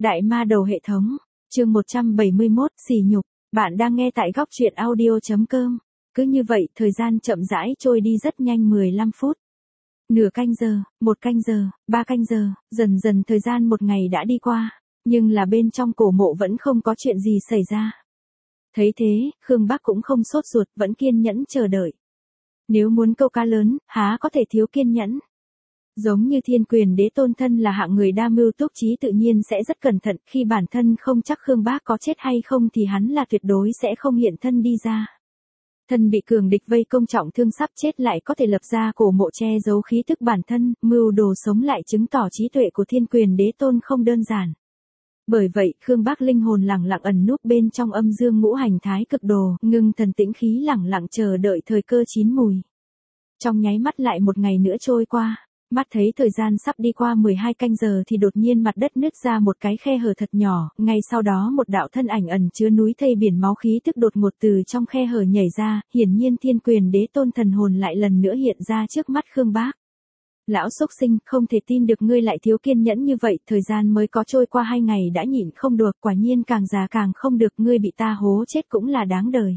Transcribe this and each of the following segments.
Đại ma đầu hệ thống, chương 171, sỉ nhục, bạn đang nghe tại góc truyện audio.com. Cứ như vậy, thời gian chậm rãi trôi đi rất nhanh 15 phút. Nửa canh giờ, 1 canh giờ, 3 canh giờ, dần dần thời gian một ngày đã đi qua, nhưng là bên trong cổ mộ vẫn không có chuyện gì xảy ra. Thấy thế, Khương Bác cũng không sốt ruột, vẫn kiên nhẫn chờ đợi. Nếu muốn câu cá lớn, há có thể thiếu kiên nhẫn. Giống như Thiên Quyền Đế Tôn thân là hạng người đa mưu túc trí tự nhiên sẽ rất cẩn thận, khi bản thân không chắc Khương Bác có chết hay không thì hắn là tuyệt đối sẽ không hiện thân đi ra. Thân bị cường địch vây công trọng thương sắp chết lại có thể lập ra cổ mộ che giấu khí tức bản thân, mưu đồ sống lại chứng tỏ trí tuệ của Thiên Quyền Đế Tôn không đơn giản. Bởi vậy, Khương Bác linh hồn lẳng lặng ẩn núp bên trong âm dương ngũ hành thái cực đồ, ngưng thần tĩnh khí lẳng lặng chờ đợi thời cơ chín mùi. Trong nháy mắt lại một ngày nữa trôi qua. Mắt thấy thời gian sắp đi qua 12 canh giờ thì đột nhiên mặt đất nứt ra một cái khe hở thật nhỏ, ngay sau đó một đạo thân ảnh ẩn chứa núi thây biển máu khí tức đột ngột từ trong khe hở nhảy ra, hiển nhiên Thiên Quyền Đế Tôn thần hồn lại lần nữa hiện ra trước mắt Khương Bác. Lão xúc sinh, không thể tin được ngươi lại thiếu kiên nhẫn như vậy, thời gian mới có trôi qua 2 ngày đã nhịn không được, quả nhiên càng già càng không được, ngươi bị ta hố chết cũng là đáng đời.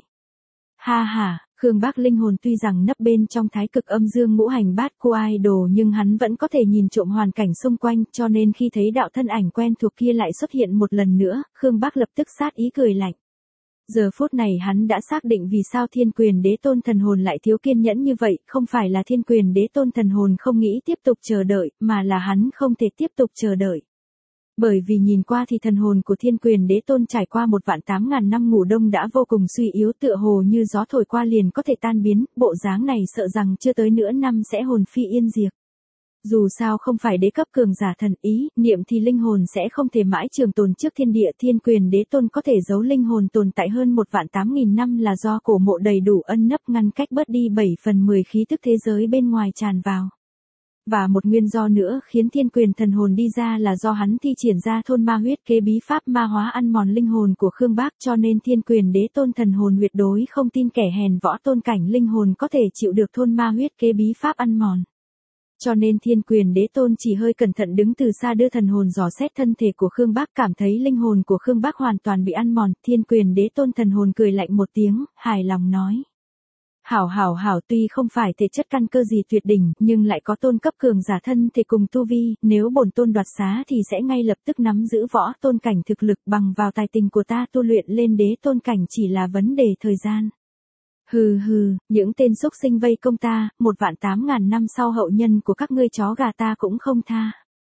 Ha ha. Khương Bác linh hồn tuy rằng nấp bên trong thái cực âm dương ngũ hành bát cô ai đồ nhưng hắn vẫn có thể nhìn trộm hoàn cảnh xung quanh, cho nên khi thấy đạo thân ảnh quen thuộc kia lại xuất hiện một lần nữa, Khương Bác lập tức sát ý cười lạnh. Giờ phút này hắn đã xác định vì sao Thiên Quyền Đế Tôn thần hồn lại thiếu kiên nhẫn như vậy, không phải là Thiên Quyền Đế Tôn thần hồn không nghĩ tiếp tục chờ đợi, mà là hắn không thể tiếp tục chờ đợi. Bởi vì nhìn qua thì thần hồn của Thiên Quyền Đế Tôn trải qua 1.800.000 năm ngủ đông đã vô cùng suy yếu, tựa hồ như gió thổi qua liền có thể tan biến, bộ dáng này sợ rằng chưa tới nửa năm sẽ hồn phi yên diệt. Dù sao không phải đế cấp cường giả thần ý, niệm thì linh hồn sẽ không thể mãi trường tồn trước thiên địa. Thiên Quyền Đế Tôn có thể giấu linh hồn tồn tại hơn 1.800.000 năm là do cổ mộ đầy đủ ân nấp ngăn cách bớt đi 7/10 khí tức thế giới bên ngoài tràn vào. Và một nguyên do nữa khiến Thiên Quyền thần hồn đi ra là do hắn thi triển ra thôn ma huyết kế bí pháp ma hóa ăn mòn linh hồn của Khương Bác, cho nên Thiên Quyền Đế Tôn thần hồn tuyệt đối không tin kẻ hèn võ tôn cảnh linh hồn có thể chịu được thôn ma huyết kế bí pháp ăn mòn. Cho nên Thiên Quyền Đế Tôn chỉ hơi cẩn thận đứng từ xa đưa thần hồn dò xét thân thể của Khương Bác, cảm thấy linh hồn của Khương Bác hoàn toàn bị ăn mòn, Thiên Quyền Đế Tôn thần hồn cười lạnh một tiếng, hài lòng nói. Hảo, tuy không phải thể chất căn cơ gì tuyệt đỉnh, nhưng lại có tôn cấp cường giả thân thể cùng tu vi, nếu bổn tôn đoạt xá thì sẽ ngay lập tức nắm giữ võ tôn cảnh thực lực, bằng vào tài tình của ta tu luyện lên đế tôn cảnh chỉ là vấn đề thời gian. Hừ, những tên xúc sinh vây công ta, 1.800.000 năm sau hậu nhân của các ngươi chó gà ta cũng không tha.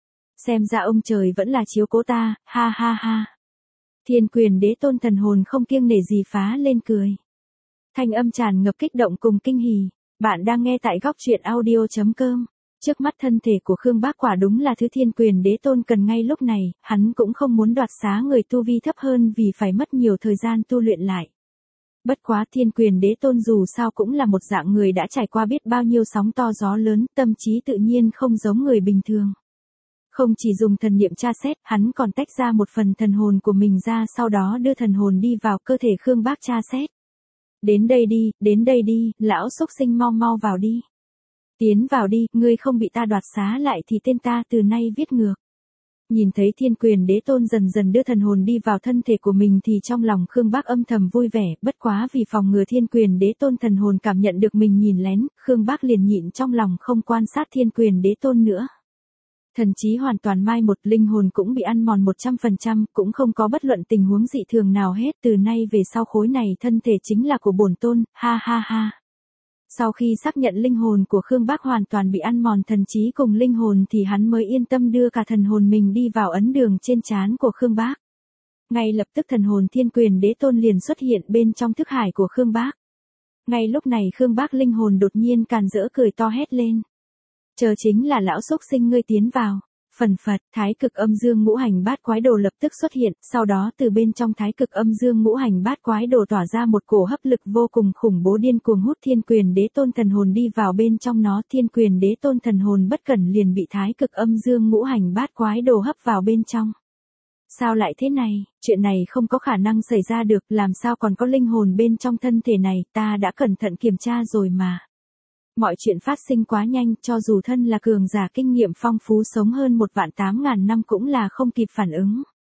Xem ra ông trời vẫn là chiếu cố ta, ha. Thiên Quyền Đế Tôn thần hồn không kiêng nể gì phá lên cười. Thanh âm tràn ngập kích động cùng kinh hỉ. Bạn đang nghe tại góc truyện audio.com. Trước mắt thân thể của Khương Bác quả đúng là thứ Thiên Quyền Đế Tôn cần ngay lúc này, hắn cũng không muốn đoạt xá người tu vi thấp hơn vì phải mất nhiều thời gian tu luyện lại. Bất quá Thiên Quyền Đế Tôn dù sao cũng là một dạng người đã trải qua biết bao nhiêu sóng to gió lớn, tâm trí tự nhiên không giống người bình thường. Không chỉ dùng thần niệm tra xét, hắn còn tách ra một phần thần hồn của mình ra, sau đó đưa thần hồn đi vào cơ thể Khương Bác tra xét. Đến đây đi, lão xúc sinh mau vào đi. Tiến vào đi, ngươi không bị ta đoạt xá lại thì tên ta từ nay viết ngược. Nhìn thấy Thiên Quyền Đế Tôn dần dần đưa thần hồn đi vào thân thể của mình thì trong lòng Khương Bác âm thầm vui vẻ, bất quá vì phòng ngừa Thiên Quyền Đế Tôn thần hồn cảm nhận được mình nhìn lén, Khương Bác liền nhịn trong lòng không quan sát Thiên Quyền Đế Tôn nữa. Thần trí hoàn toàn mai một, linh hồn cũng bị ăn mòn 100%, cũng không có bất luận tình huống dị thường nào hết, từ nay về sau khối này thân thể chính là của bổn tôn, ha. Sau khi xác nhận linh hồn của Khương Bác hoàn toàn bị ăn mòn thần trí cùng linh hồn thì hắn mới yên tâm đưa cả thần hồn mình đi vào ấn đường trên trán của Khương Bác. Ngay lập tức thần hồn Thiên Quyền Đế Tôn liền xuất hiện bên trong thức hải của Khương Bác. Ngay lúc này Khương Bác linh hồn đột nhiên càn rỡ cười to hét lên. Chờ chính là lão xúc sinh ngươi tiến vào. Phần phật, thái cực âm dương ngũ hành bát quái đồ lập tức xuất hiện, sau đó từ bên trong thái cực âm dương ngũ hành bát quái đồ tỏa ra một cổ hấp lực vô cùng khủng bố điên cuồng hút Thiên Quyền Đế Tôn thần hồn đi vào bên trong nó. Thiên Quyền Đế Tôn thần hồn bất cẩn liền bị thái cực âm dương ngũ hành bát quái đồ hấp vào bên trong. Sao lại thế này, chuyện này không có khả năng xảy ra được, làm sao còn có linh hồn bên trong thân thể này, ta đã cẩn thận kiểm tra rồi mà. Mọi chuyện phát sinh quá nhanh, cho dù thân là cường giả kinh nghiệm phong phú sống hơn 1.800.000 năm cũng là không kịp phản ứng.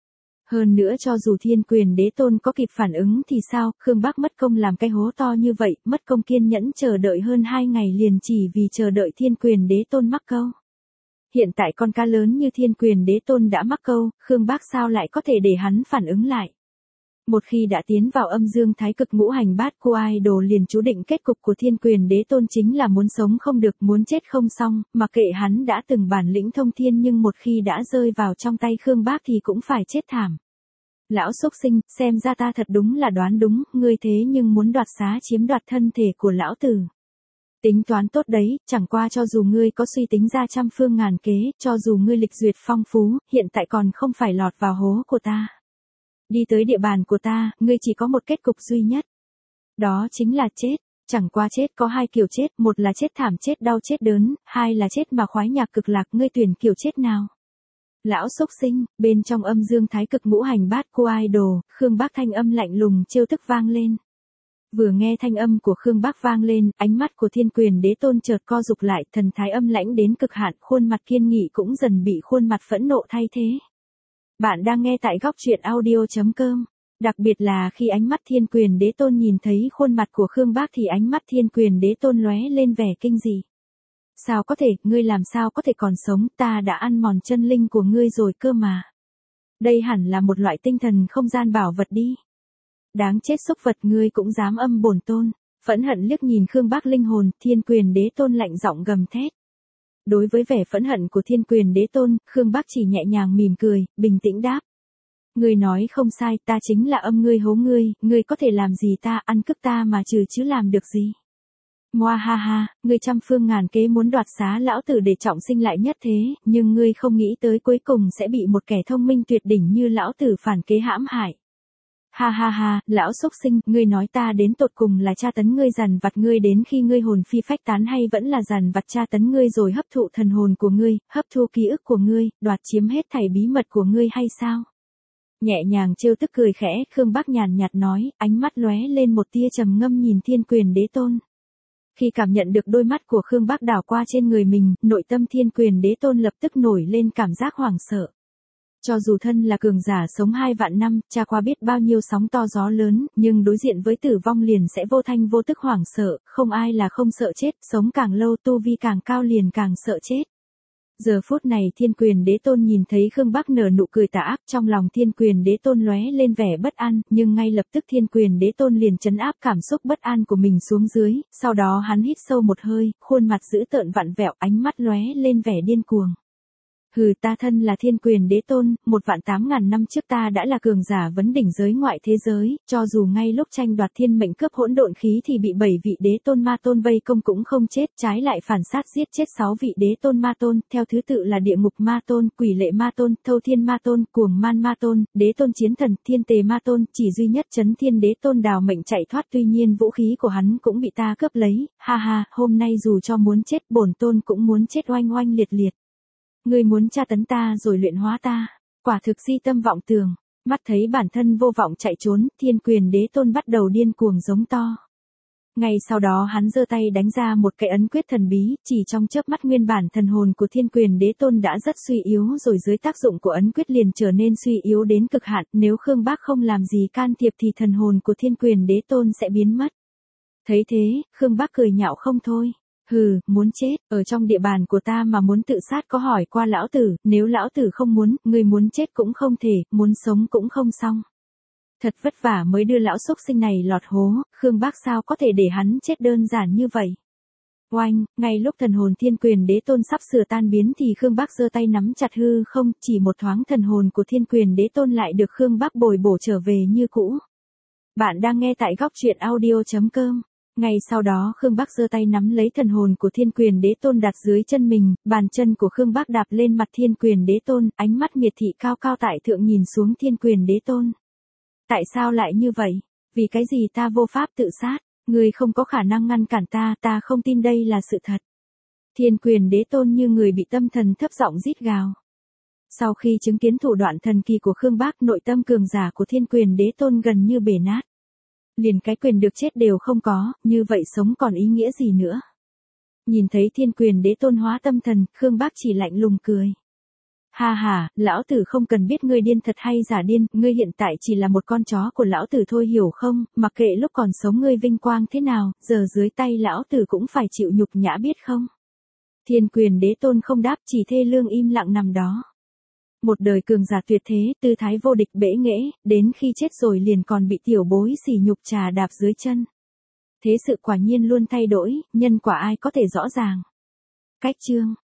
Hơn nữa cho dù thiên quyền đế tôn có kịp phản ứng thì sao, Khương Bác mất công làm cái hố to như vậy, mất công kiên nhẫn chờ đợi hơn 2 ngày liền chỉ vì chờ đợi thiên quyền đế tôn mắc câu. Hiện tại con cá lớn như thiên quyền đế tôn đã mắc câu, Khương Bác sao lại có thể để hắn phản ứng lại. Một khi đã tiến vào âm dương thái cực ngũ hành bát cô idol liền chú định kết cục của thiên quyền đế tôn chính là muốn sống không được, muốn chết không xong, mà kệ hắn đã từng bản lĩnh thông thiên nhưng một khi đã rơi vào trong tay Khương Bác thì cũng phải chết thảm. Lão xúc sinh, xem ra ta thật đúng là đoán đúng, ngươi thế nhưng muốn đoạt xá chiếm đoạt thân thể của lão tử. Tính toán tốt đấy, chẳng qua cho dù ngươi có suy tính ra trăm phương ngàn kế, cho dù ngươi lịch duyệt phong phú, hiện tại còn không phải lọt vào hố của ta. Đi tới địa bàn của ta, ngươi chỉ có một kết cục duy nhất. Đó chính là chết. Chẳng qua chết có hai kiểu chết, một là chết thảm chết đau chết đớn, hai là chết mà khoái nhạc cực lạc, ngươi tuyển kiểu chết nào? Lão xúc sinh, bên trong âm dương thái cực ngũ hành bát cô idol, Khương Bác thanh âm lạnh lùng trêu tức vang lên. Vừa nghe thanh âm của Khương Bác vang lên, ánh mắt của thiên quyền đế tôn chợt co rụt lại, thần thái âm lãnh đến cực hạn, khuôn mặt kiên nghị cũng dần bị khuôn mặt phẫn nộ thay thế. Bạn đang nghe tại góc truyện audio.com. Đặc biệt là khi ánh mắt thiên quyền đế tôn nhìn thấy khuôn mặt của Khương Bác thì ánh mắt thiên quyền đế tôn lóe lên vẻ kinh dị. Sao có thể, ngươi làm sao có thể còn sống, ta đã ăn mòn chân linh của ngươi rồi cơ mà. Đây hẳn là một loại tinh thần không gian bảo vật đi. Đáng chết xúc vật, ngươi cũng dám âm bổn tôn. Phẫn hận liếc nhìn Khương Bác linh hồn, thiên quyền đế tôn lạnh giọng gầm thét. Đối với vẻ phẫn hận của thiên quyền đế tôn, Khương Bác chỉ nhẹ nhàng mỉm cười, bình tĩnh đáp. Ngươi nói không sai, ta chính là âm ngươi hố ngươi có thể làm gì ta, ăn cướp ta mà trừ chứ làm được gì. Ngoa ha ha, ngươi trăm phương ngàn kế muốn đoạt xá lão tử để trọng sinh lại nhất thế, nhưng ngươi không nghĩ tới cuối cùng sẽ bị một kẻ thông minh tuyệt đỉnh như lão tử phản kế hãm hại. Ha ha ha, lão xúc sinh, ngươi nói ta đến tột cùng là tra tấn ngươi dằn vặt ngươi đến khi ngươi hồn phi phách tán hay vẫn là dằn vặt tra tấn ngươi rồi hấp thụ thần hồn của ngươi, hấp thu ký ức của ngươi, đoạt chiếm hết thảy bí mật của ngươi hay sao? Nhẹ nhàng trêu tức cười khẽ, Khương Bác nhàn nhạt nói, ánh mắt lóe lên một tia trầm ngâm nhìn thiên quyền đế tôn. Khi cảm nhận được đôi mắt của Khương Bác đảo qua trên người mình, nội tâm thiên quyền đế tôn lập tức nổi lên cảm giác hoảng sợ. Cho dù thân là cường giả sống 2 vạn năm, trải qua biết bao nhiêu sóng to gió lớn, nhưng đối diện với tử vong liền sẽ vô thanh vô tức hoảng sợ, không ai là không sợ chết, sống càng lâu tu vi càng cao liền càng sợ chết. Giờ phút này thiên quyền đế tôn nhìn thấy Khương Bác nở nụ cười tà ác, trong lòng thiên quyền đế tôn lóe lên vẻ bất an, nhưng ngay lập tức thiên quyền đế tôn liền trấn áp cảm xúc bất an của mình xuống dưới, sau đó hắn hít sâu một hơi, khuôn mặt dữ tợn vặn vẹo, ánh mắt lóe lên vẻ điên cuồng. Hừ, ta thân là thiên quyền đế tôn, 1.800.000 năm trước ta đã là cường giả vấn đỉnh giới ngoại thế giới, cho dù ngay lúc tranh đoạt thiên mệnh cướp hỗn độn khí thì bị 7 vị đế tôn ma tôn vây công cũng không chết, trái lại phản sát giết chết 6 vị đế tôn ma tôn, theo thứ tự là địa ngục ma tôn, quỷ lệ ma tôn, thâu thiên ma tôn, cuồng man ma tôn, đế tôn chiến thần, thiên tề ma tôn, chỉ duy nhất chấn thiên đế tôn đào mệnh chạy thoát, tuy nhiên vũ khí của hắn cũng bị ta cướp lấy, ha ha, hôm nay dù cho muốn chết bổn tôn cũng muốn chết oanh oanh liệt liệt. Ngươi muốn tra tấn ta rồi luyện hóa ta, quả thực si tâm vọng tưởng. Mắt thấy bản thân vô vọng chạy trốn, thiên quyền đế tôn bắt đầu điên cuồng giống to. Ngay sau đó hắn giơ tay đánh ra một cái ấn quyết thần bí, chỉ trong chớp mắt nguyên bản thần hồn của thiên quyền đế tôn đã rất suy yếu rồi dưới tác dụng của ấn quyết liền trở nên suy yếu đến cực hạn, nếu Khương Bác không làm gì can thiệp thì thần hồn của thiên quyền đế tôn sẽ biến mất. Thấy thế, Khương Bác cười nhạo không thôi. Hừ, muốn chết, ở trong địa bàn của ta mà muốn tự sát có hỏi qua lão tử, nếu lão tử không muốn, ngươi muốn chết cũng không thể, muốn sống cũng không xong. Thật vất vả mới đưa lão xúc sinh này lọt hố, Khương Bác sao có thể để hắn chết đơn giản như vậy. Oanh, ngay lúc thần hồn thiên quyền đế tôn sắp sửa tan biến thì Khương Bác giơ tay nắm chặt hư không, chỉ một thoáng thần hồn của thiên quyền đế tôn lại được Khương Bác bồi bổ trở về như cũ. Bạn đang nghe tại góc truyện audio.com. Ngay sau đó Khương Bác giơ tay nắm lấy thần hồn của thiên quyền đế tôn đặt dưới chân mình, bàn chân của Khương Bác đạp lên mặt thiên quyền đế tôn, ánh mắt miệt thị cao cao tại thượng nhìn xuống thiên quyền đế tôn. Tại sao lại như vậy? Vì cái gì ta vô pháp tự sát? Ngươi không có khả năng ngăn cản ta, ta không tin đây là sự thật. Thiên quyền đế tôn như người bị tâm thần thấp giọng rít gào. Sau khi chứng kiến thủ đoạn thần kỳ của Khương Bác, nội tâm cường giả của thiên quyền đế tôn gần như bể nát. Liền cái quyền được chết đều không có, như vậy sống còn ý nghĩa gì nữa. Nhìn thấy thiên quyền đế tôn hóa tâm thần, Khương Bác chỉ lạnh lùng cười. Ha ha, lão tử không cần biết ngươi điên thật hay giả điên, ngươi hiện tại chỉ là một con chó của lão tử thôi hiểu không, mặc kệ lúc còn sống ngươi vinh quang thế nào, giờ dưới tay lão tử cũng phải chịu nhục nhã biết không. Thiên Quyền Đế Tôn không đáp, chỉ thê lương im lặng nằm đó. Một đời cường giả tuyệt thế, tư thái vô địch bẽ nghễ, đến khi chết rồi liền còn bị tiểu bối sỉ nhục trà đạp dưới chân. Thế sự quả nhiên luôn thay đổi, nhân quả ai có thể rõ ràng. Cách chương